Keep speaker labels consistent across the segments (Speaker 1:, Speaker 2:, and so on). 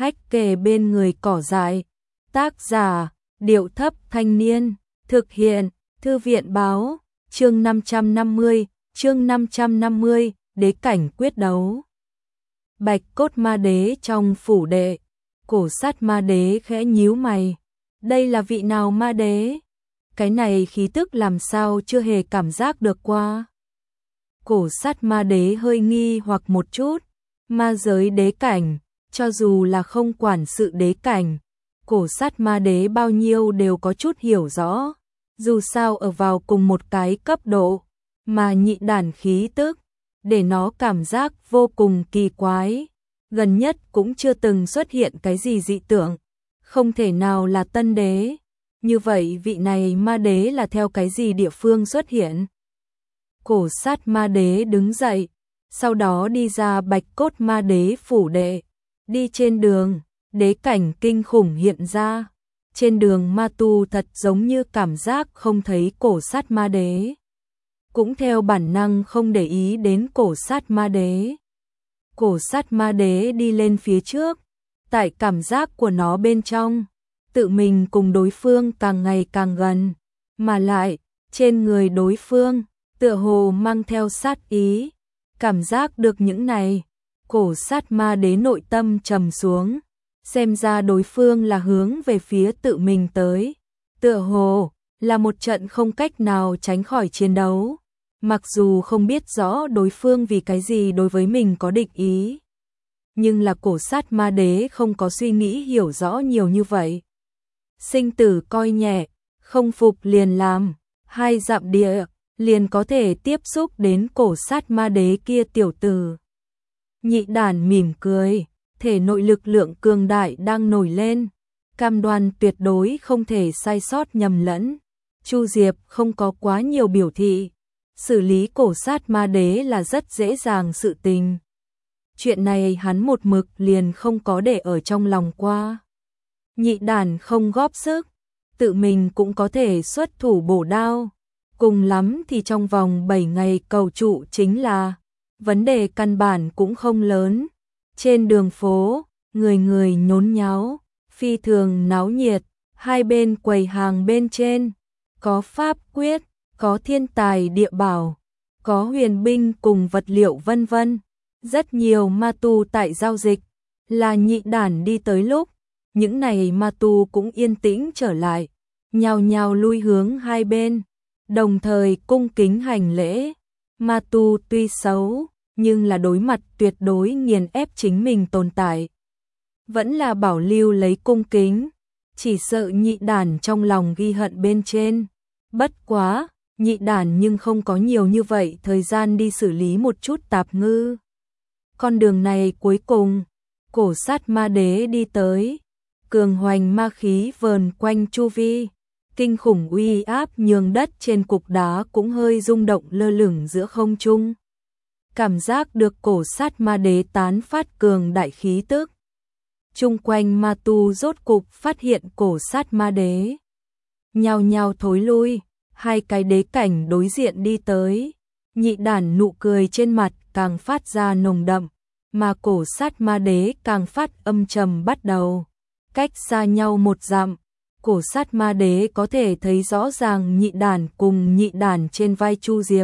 Speaker 1: hách kề bên người cỏ dại. Tác giả, Điệu Thấp Thanh Niên, thực hiện, Thư viện báo, chương 550, đế cảnh quyết đấu. Bạch cốt ma đế trong phủ đệ, Cổ Sát ma đế khẽ nhíu mày. Đây là vị nào ma đế? Cái này khí tức làm sao chưa hề cảm giác được qua. Cổ Sát ma đế hơi nghi hoặc một chút, ma giới đế cảnh, cho dù là không quản sự đế cảnh, Cổ Sát ma đế bao nhiêu đều có chút hiểu rõ, dù sao ở vào cùng một cái cấp độ, mà nhị đản khí tức, để nó cảm giác vô cùng kỳ quái, gần nhất cũng chưa từng xuất hiện cái gì dị tượng, không thể nào là tân đế, như vậy vị này ma đế là theo cái gì địa phương xuất hiện? Cổ Sát ma đế đứng dậy, sau đó đi ra Bạch cốt ma đế phủ đệ, đi trên đường, đế cảnh kinh khủng hiện ra, trên đường ma tu thật giống như cảm giác không thấy Cổ Sát ma đế, cũng theo bản năng không để ý đến Cổ Sát ma đế. Cổ Sát ma đế đi lên phía trước, tại cảm giác của nó bên trong, tự mình cùng đối phương càng ngày càng gần, mà lại, trên người đối phương, tựa hồ mang theo sát ý, cảm giác được những này, Cổ Sát ma đế nội tâm trầm xuống, xem ra đối phương là hướng về phía tự mình tới, tựa hồ là một trận không cách nào tránh khỏi chiến đấu, mặc dù không biết rõ đối phương vì cái gì đối với mình có địch ý, nhưng là Cổ Sát ma đế không có suy nghĩ hiểu rõ nhiều như vậy. Sinh tử coi nhẹ, không phục liền làm, 2 dặm địa, liền có thể tiếp xúc đến Cổ Sát ma đế kia tiểu tử. Nhị đản mỉm cười, thể nội lực lượng cường đại đang nổi lên, cam đoan tuyệt đối không thể sai sót nhầm lẫn. Chu Diệp không có quá nhiều biểu thị, xử lý Cổ Sát ma đế là rất dễ dàng sự tình. Chuyện này hắn một mực liền không có để ở trong lòng qua. Nhị đản không góp sức, tự mình cũng có thể xuất thủ bổ đao, cùng lắm thì trong vòng 7 ngày cầu trụ chính là, vấn đề căn bản cũng không lớn. Trên đường phố, người người nhốn nháo, phi thường náo nhiệt, hai bên quầy hàng bên trên, có pháp quyết, có thiên tài địa bảo, có huyền binh cùng vật liệu vân vân. Rất nhiều ma tu tại giao dịch, là nhị đản đi tới lúc, những này ma tu cũng yên tĩnh trở lại, nhao nhao lui hướng hai bên, đồng thời cung kính hành lễ. Ma tu tuy xấu, nhưng là đối mặt tuyệt đối nghiền ép chính mình tồn tại, vẫn là bảo lưu lấy cung kính, chỉ sợ nhị đản trong lòng ghi hận bên trên. Bất quá, nhị đản nhưng không có nhiều như vậy thời gian đi xử lý một chút tạp ngư. Con đường này cuối cùng, Cổ Sát ma đế đi tới, cường hoành ma khí vờn quanh chu vi, kinh khủng uy áp nhường đất trên cục đá cũng hơi rung động lơ lửng giữa không trung. Cảm giác được Cổ Sát ma đế tán phát cường đại khí tức. Chung quanh ma tu rốt cục phát hiện Cổ Sát ma đế, nhao nhao thối lui, hai cái đế cảnh đối diện đi tới. Nhị đản nụ cười trên mặt càng phát ra nồng đậm, mà Cổ Sát ma đế càng phát âm trầm bắt đầu. Cách xa nhau 1 dặm, Cổ Sát ma đế có thể thấy rõ ràng nhị đản cùng nhị đản trên vai Chu Diệp.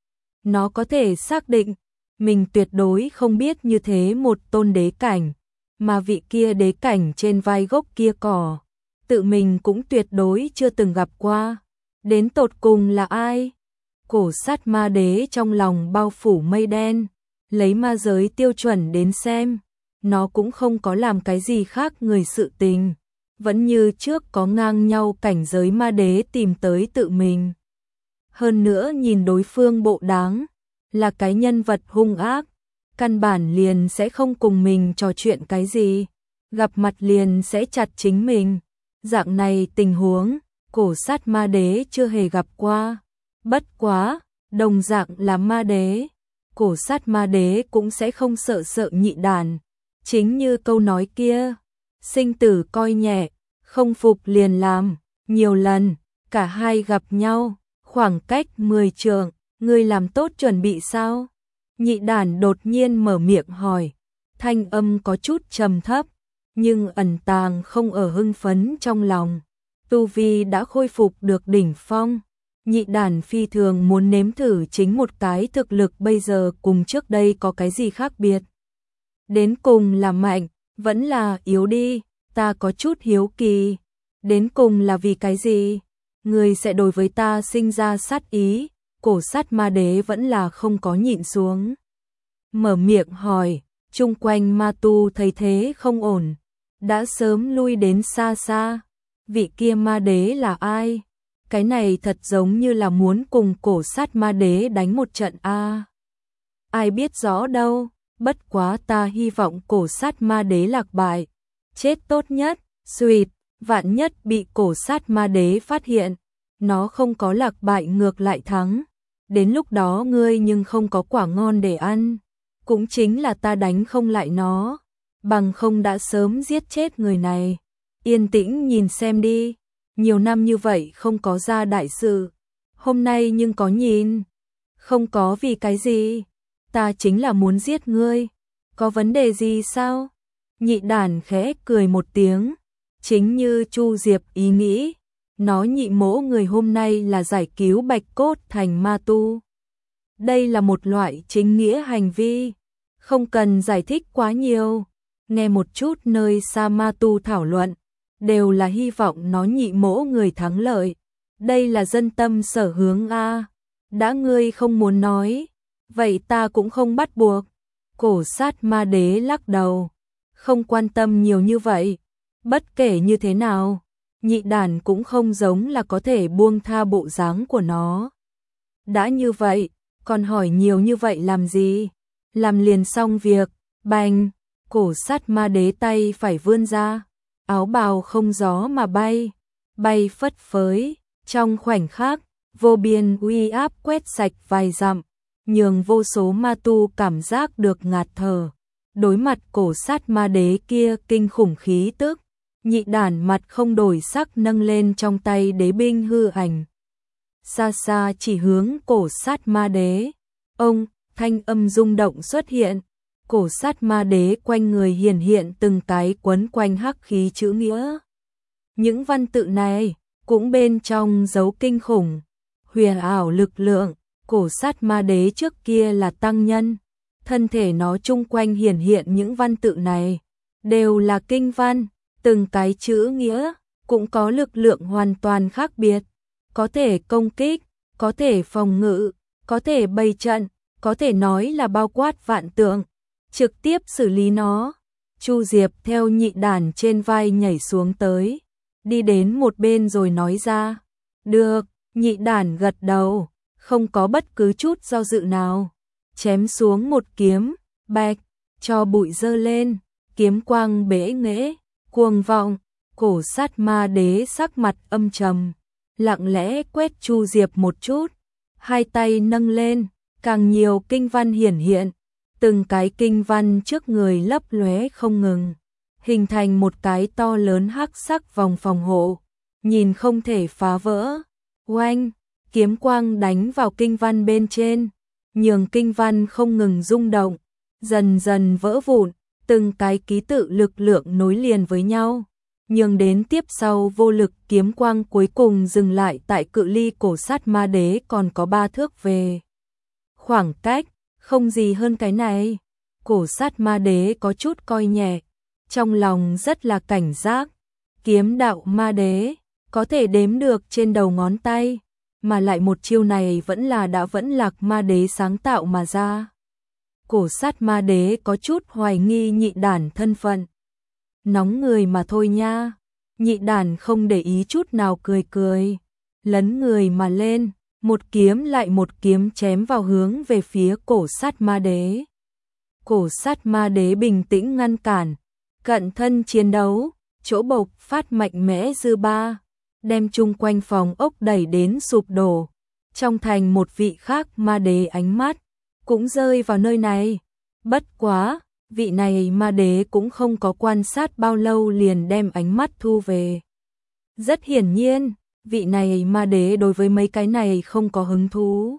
Speaker 1: Nó có thể xác định, mình tuyệt đối không biết như thế một tôn đế cảnh, mà vị kia đế cảnh trên vai gốc kia cỏ, tự mình cũng tuyệt đối chưa từng gặp qua. Đến tột cùng là ai? Cổ Sát ma đế trong lòng bao phủ mây đen, lấy ma giới tiêu chuẩn đến xem, nó cũng không có làm cái gì khác người sự tình, vẫn như trước có ngang nhau cảnh giới ma đế tìm tới tự mình. Hơn nữa nhìn đối phương bộ đáng, là cái nhân vật hung ác, căn bản liền sẽ không cùng mình trò chuyện cái gì, gặp mặt liền sẽ chặt chính mình. Dạng này tình huống, Cổ Sát ma đế chưa hề gặp qua. Bất quá, đồng dạng là ma đế, Cổ Sát ma đế cũng sẽ không sợ nhị đản. Chính như câu nói kia, sinh tử coi nhẹ, không phục liền làm. Nhiều lần, cả hai gặp nhau, khoảng cách 10 trượng, ngươi làm tốt chuẩn bị sao? Nhị đản đột nhiên mở miệng hỏi, thanh âm có chút trầm thấp, nhưng ẩn tàng không ở hưng phấn trong lòng. Tu vi đã khôi phục được đỉnh phong. Nhị đàn phi thường muốn nếm thử chính một cái thực lực bây giờ cùng trước đây có cái gì khác biệt. Đến cùng là mạnh, vẫn là yếu đi, ta có chút hiếu kỳ. Đến cùng là vì cái gì? Người sẽ đối với ta sinh ra sát ý, cổ sát ma đế vẫn là không có nhịn xuống. Mở miệng hỏi, chung quanh ma tu thấy thế không ổn, đã sớm lui đến xa xa. Vị kia ma đế là ai? Cái này thật giống như là muốn cùng cổ sát ma đế đánh một trận a. Ai biết rõ đâu, bất quá ta hy vọng cổ sát ma đế lạc bại. Chết tốt nhất, xuyệt, vạn nhất bị cổ sát ma đế phát hiện, nó không có lạc bại ngược lại thắng. Đến lúc đó ngươi nhưng không có quả ngon để ăn, cũng chính là ta đánh không lại nó, bằng không đã sớm giết chết người này. Yên tĩnh nhìn xem đi, nhiều năm như vậy không có ra đại sự, hôm nay nhưng có nhìn. Không có vì cái gì, ta chính là muốn giết ngươi, có vấn đề gì sao? Nhị đàn khẽ cười một tiếng, chính như Chu Diệp ý nghĩ, nó nhị mỗ người hôm nay là giải cứu Bạch Cốt thành ma tu. Đây là một loại chính nghĩa hành vi, không cần giải thích quá nhiều, nghe một chút nơi xa ma tu thảo luận, đều là hy vọng nó nhị mỗ người thắng lợi. Đây là dân tâm sở hướng a. Đã ngươi không muốn nói, vậy ta cũng không bắt buộc. Cổ sát ma đế lắc đầu, không quan tâm nhiều như vậy. Bất kể như thế nào, nhị đàn cũng không giống là có thể buông tha bộ dáng của nó. Đã như vậy, còn hỏi nhiều như vậy làm gì? Làm liền xong việc, bành, cổ sát ma đế tay phải vươn ra, áo bào không gió mà bay, bay phất phới, trong khoảnh khắc, vô biên uy áp quét sạch vài dặm, nhường vô số ma tu cảm giác được ngạt thở. Đối mặt cổ sát ma đế kia kinh khủng khí tức, nhị đàn mặt không đổi sắc nâng lên trong tay đế binh hư ảnh. Xa xa chỉ hướng cổ sát ma đế. Ông, thanh âm rung động xuất hiện. Cổ sát ma đế quanh người hiển hiện từng cái quấn quanh hắc khí chữ nghĩa. Những văn tự này cũng bên trong dấu kinh khủng, huyền ảo lực lượng. Cổ sát ma đế trước kia là tăng nhân, thân thể nó chung quanh hiển hiện những văn tự này đều là kinh văn, từng cái chữ nghĩa cũng có lực lượng hoàn toàn khác biệt, có thể công kích, có thể phòng ngự, có thể bày trận, có thể nói là bao quát vạn tượng, trực tiếp xử lý nó. Chu Diệp theo nhị đàn trên vai nhảy xuống tới, đi đến một bên rồi nói ra. Được, nhị đàn gật đầu, không có bất cứ chút do dự nào. Chém xuống một kiếm, bạch, cho bụi dơ lên, kiếm quang bể nghễ, cuồng vọng. Cổ sát ma đế sắc mặt âm trầm, lặng lẽ quét Chu Diệp một chút, hai tay nâng lên, càng nhiều kinh văn hiển hiện, từng cái kinh văn trước người lấp lóe không ngừng, hình thành một cái to lớn hắc sắc vòng phòng hộ, nhìn không thể phá vỡ. Oanh, kiếm quang đánh vào kinh văn bên trên, nhường kinh văn không ngừng rung động, dần dần vỡ vụn, từng cái ký tự lực lượng nối liền với nhau, nhường đến tiếp sau vô lực kiếm quang cuối cùng dừng lại tại cự ly cổ sát ma đế còn có 3 thước về. Khoảng cách, không gì hơn cái này. Cổ sát ma đế có chút coi nhẹ, trong lòng rất là cảnh giác. Kiếm đạo ma đế, có thể đếm được trên đầu ngón tay, mà lại một chiêu này vẫn lạc ma đế sáng tạo mà ra. Cổ sát ma đế có chút hoài nghi nhị đàn thân phận. Nóng người mà thôi nha. Nhị đàn không để ý chút nào cười cười, lấn người mà lên, một kiếm lại một kiếm chém vào hướng về phía cổ sát ma đế. Cổ sát ma đế bình tĩnh ngăn cản, cận thân chiến đấu, chỗ bộc phát mạnh mẽ dư ba, đem chung quanh phòng ốc đẩy đến sụp đổ. Trong thành một vị khác ma đế ánh mắt cũng rơi vào nơi này. Bất quá, vị này ma đế cũng không có quan sát bao lâu liền đem ánh mắt thu về. Rất hiển nhiên, vị này ma đế đối với mấy cái này không có hứng thú.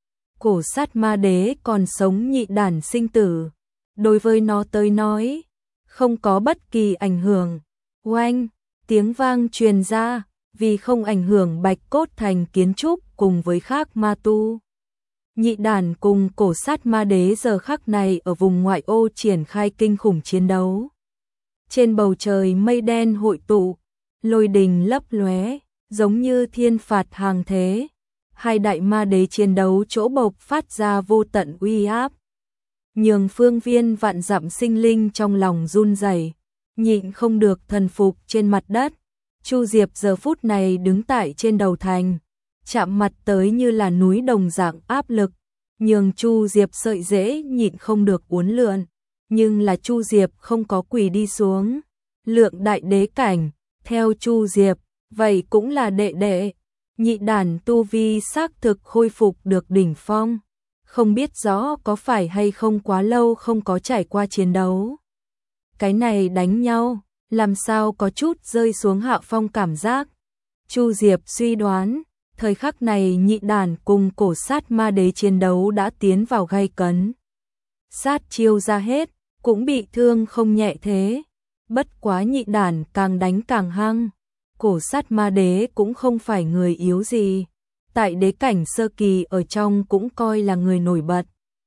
Speaker 1: Cổ sát ma đế còn sống nhị đàn sinh tử, đối với nó tới nói, không có bất kỳ ảnh hưởng. Oanh, tiếng vang truyền ra, vì không ảnh hưởng Bạch Cốt Thành kiến trúc cùng với khác ma tu. Nhị đàn cùng cổ sát ma đế giờ khắc này ở vùng ngoại ô triển khai kinh khủng chiến đấu. Trên bầu trời mây đen hội tụ, lôi đình lấp lóe, giống như thiên phạt hàng thế. Hai đại ma đế chiến đấu chỗ bộc phát ra vô tận uy áp. Nhường phương viên vạn dặm sinh linh trong lòng run rẩy, nhịn không được thần phục trên mặt đất. Chu Diệp giờ phút này đứng tại trên đầu thành, chạm mặt tới như là núi đồng dạng áp lực, nhường Chu Diệp sợi rễ nhịn không được uốn lượn, nhưng là Chu Diệp không có quỳ đi xuống. Lượng đại đế cảnh, theo Chu Diệp, vậy cũng là đệ đệ. Nhị đàn tu vi xác thực khôi phục được đỉnh phong, không biết rõ có phải hay không quá lâu không có trải qua chiến đấu. Cái này đánh nhau, làm sao có chút rơi xuống hạ phong cảm giác. Chu Diệp suy đoán, thời khắc này nhị đàn cùng cổ sát ma đế chiến đấu đã tiến vào gay cấn. Sát chiêu ra hết, cũng bị thương không nhẹ thế. Bất quá nhị đàn càng đánh càng hăng. Cổ sát ma đế cũng không phải người yếu gì. Tại đế cảnh sơ kỳ ở trong cũng coi là người nổi bật.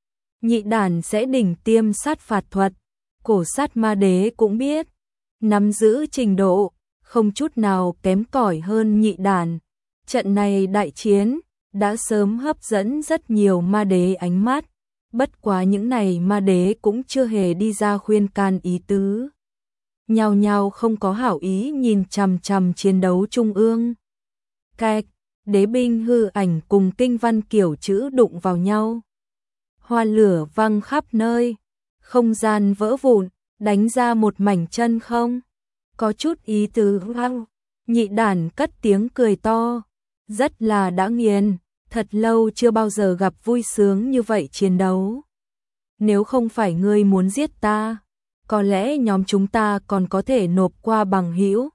Speaker 1: Nhị đàn sẽ đỉnh tiêm sát phạt thuật. Cổ sát ma đế cũng biết. Nắm giữ trình độ, không chút nào kém cỏi hơn nhị đàn. Trận này đại chiến, đã sớm hấp dẫn rất nhiều ma đế ánh mắt. Bất quá những này ma đế cũng chưa hề đi ra khuyên can ý tứ. Nhao nhao không có hảo ý nhìn chằm chằm chiến đấu trung ương. Cạch, đế binh hư ảnh cùng kinh văn kiểu chữ đụng vào nhau. Hoa lửa văng khắp nơi, không gian vỡ vụn, đánh ra một mảnh chân không. Có chút ý tứ hoang. Nhị đàn cất tiếng cười to, rất là đã nghiền, thật lâu chưa bao giờ gặp vui sướng như vậy chiến đấu. Nếu không phải ngươi muốn giết ta, có lẽ nhóm chúng ta còn có thể nộp qua bằng hữu.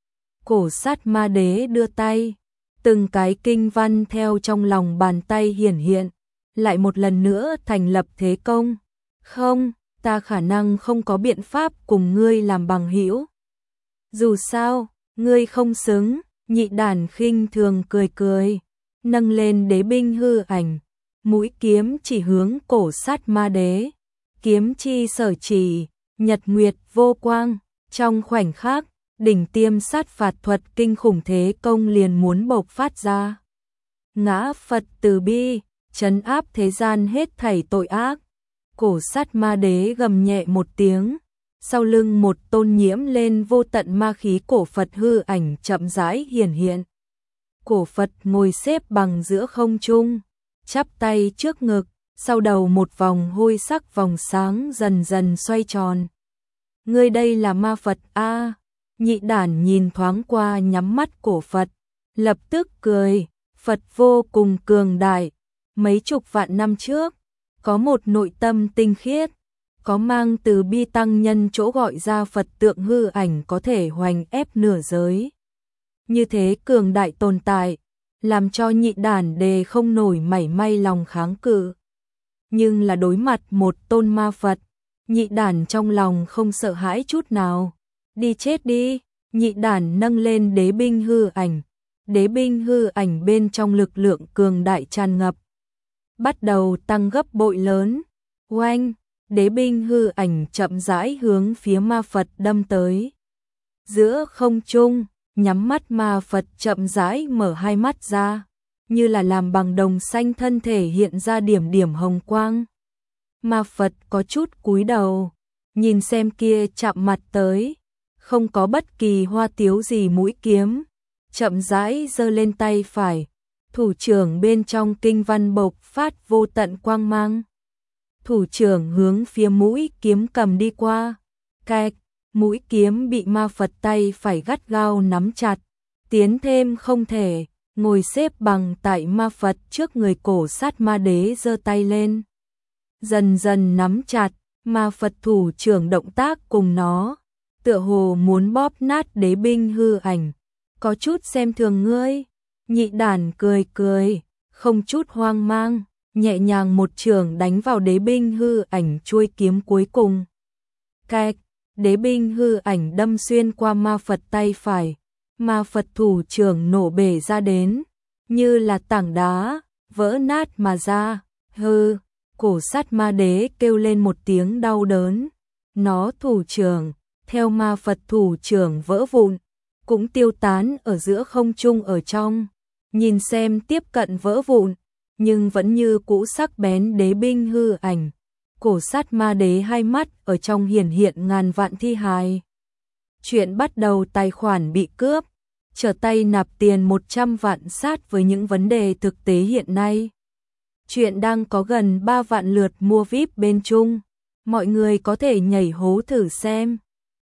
Speaker 1: Cổ sát ma đế đưa tay, từng cái kinh văn theo trong lòng bàn tay hiển hiện, lại một lần nữa thành lập thế công. Không, ta khả năng không có biện pháp cùng ngươi làm bằng hữu. Dù sao, ngươi không xứng. Nhị đàn khinh thường cười cười, nâng lên đế binh hư ảnh, mũi kiếm chỉ hướng cổ sát ma đế. Kiếm chi sở chỉ, nhật nguyệt vô quang, trong khoảnh khắc, đỉnh tiêm sát phạt thuật kinh khủng thế công liền muốn bộc phát ra. Ngã Phật từ bi, trấn áp thế gian hết thảy tội ác. Cổ sát ma đế gầm nhẹ một tiếng, sau lưng một tôn nhiễm lên vô tận ma khí cổ Phật hư ảnh chậm rãi hiển hiện. Cổ Phật ngồi xếp bằng giữa không trung, chắp tay trước ngực, sau đầu một vòng hôi sắc vòng sáng dần dần xoay tròn. Ngươi đây là ma Phật a? Nhị đàn nhìn thoáng qua nhắm mắt cổ Phật, lập tức cười, Phật vô cùng cường đại. Mấy chục vạn năm trước, có một nội tâm tinh khiết, có mang từ bi tăng nhân chỗ gọi ra Phật tượng hư ảnh có thể hoành ép nửa giới. Như thế cường đại tồn tại, làm cho nhị đàn đề không nổi mảy may lòng kháng cự. Nhưng là đối mặt một tôn ma Phật, nhị đàn trong lòng không sợ hãi chút nào. Đi chết đi, nhị đàn nâng lên đế binh hư ảnh. Đế binh hư ảnh bên trong lực lượng cường đại tràn ngập, bắt đầu tăng gấp bội lớn. Oanh, đế binh hư ảnh chậm rãi hướng phía ma Phật đâm tới. Giữa không trung, nhắm mắt ma Phật chậm rãi mở hai mắt ra, như là làm bằng đồng xanh thân thể hiện ra điểm điểm hồng quang. Ma Phật có chút cúi đầu, nhìn xem kia chạm mặt tới, không có bất kỳ hoa tiếu gì mũi kiếm, chậm rãi giơ lên tay phải, thủ trưởng bên trong kinh văn bộc phát vô tận quang mang. Thủ trưởng hướng phía mũi kiếm cầm đi qua, cạch, mũi kiếm bị ma Phật tay phải gắt gao nắm chặt, tiến thêm không thể, ngồi xếp bằng tại ma Phật trước người. Cổ sát ma đế giơ tay lên, dần dần nắm chặt, ma Phật thủ trưởng động tác cùng nó, tựa hồ muốn bóp nát đế binh hư ảnh, có chút xem thường ngươi. Nhị đàn cười cười, không chút hoang mang, nhẹ nhàng một chưởng đánh vào đế binh hư ảnh chuôi kiếm cuối cùng. Cạch, đế binh hư ảnh đâm xuyên qua ma Phật tay phải, ma Phật thủ trưởng nổ bể ra đến, như là tảng đá, vỡ nát mà ra, hư, cổ sát ma đế kêu lên một tiếng đau đớn, nó thủ trưởng, theo ma Phật thủ trưởng vỡ vụn, cũng tiêu tán ở giữa không trung ở trong, nhìn xem tiếp cận vỡ vụn, nhưng vẫn như cũ sắc bén đế binh hư ảnh. Cổ sát ma đế hai mắt ở trong hiển hiện ngàn vạn thi hài. Chuyện bắt đầu tài khoản bị cướp, trở tay nạp tiền 100 vạn sát với những vấn đề thực tế hiện nay. Chuyện đang có gần 3 vạn lượt mua VIP bên Trung, mọi người có thể nhảy hố thử xem.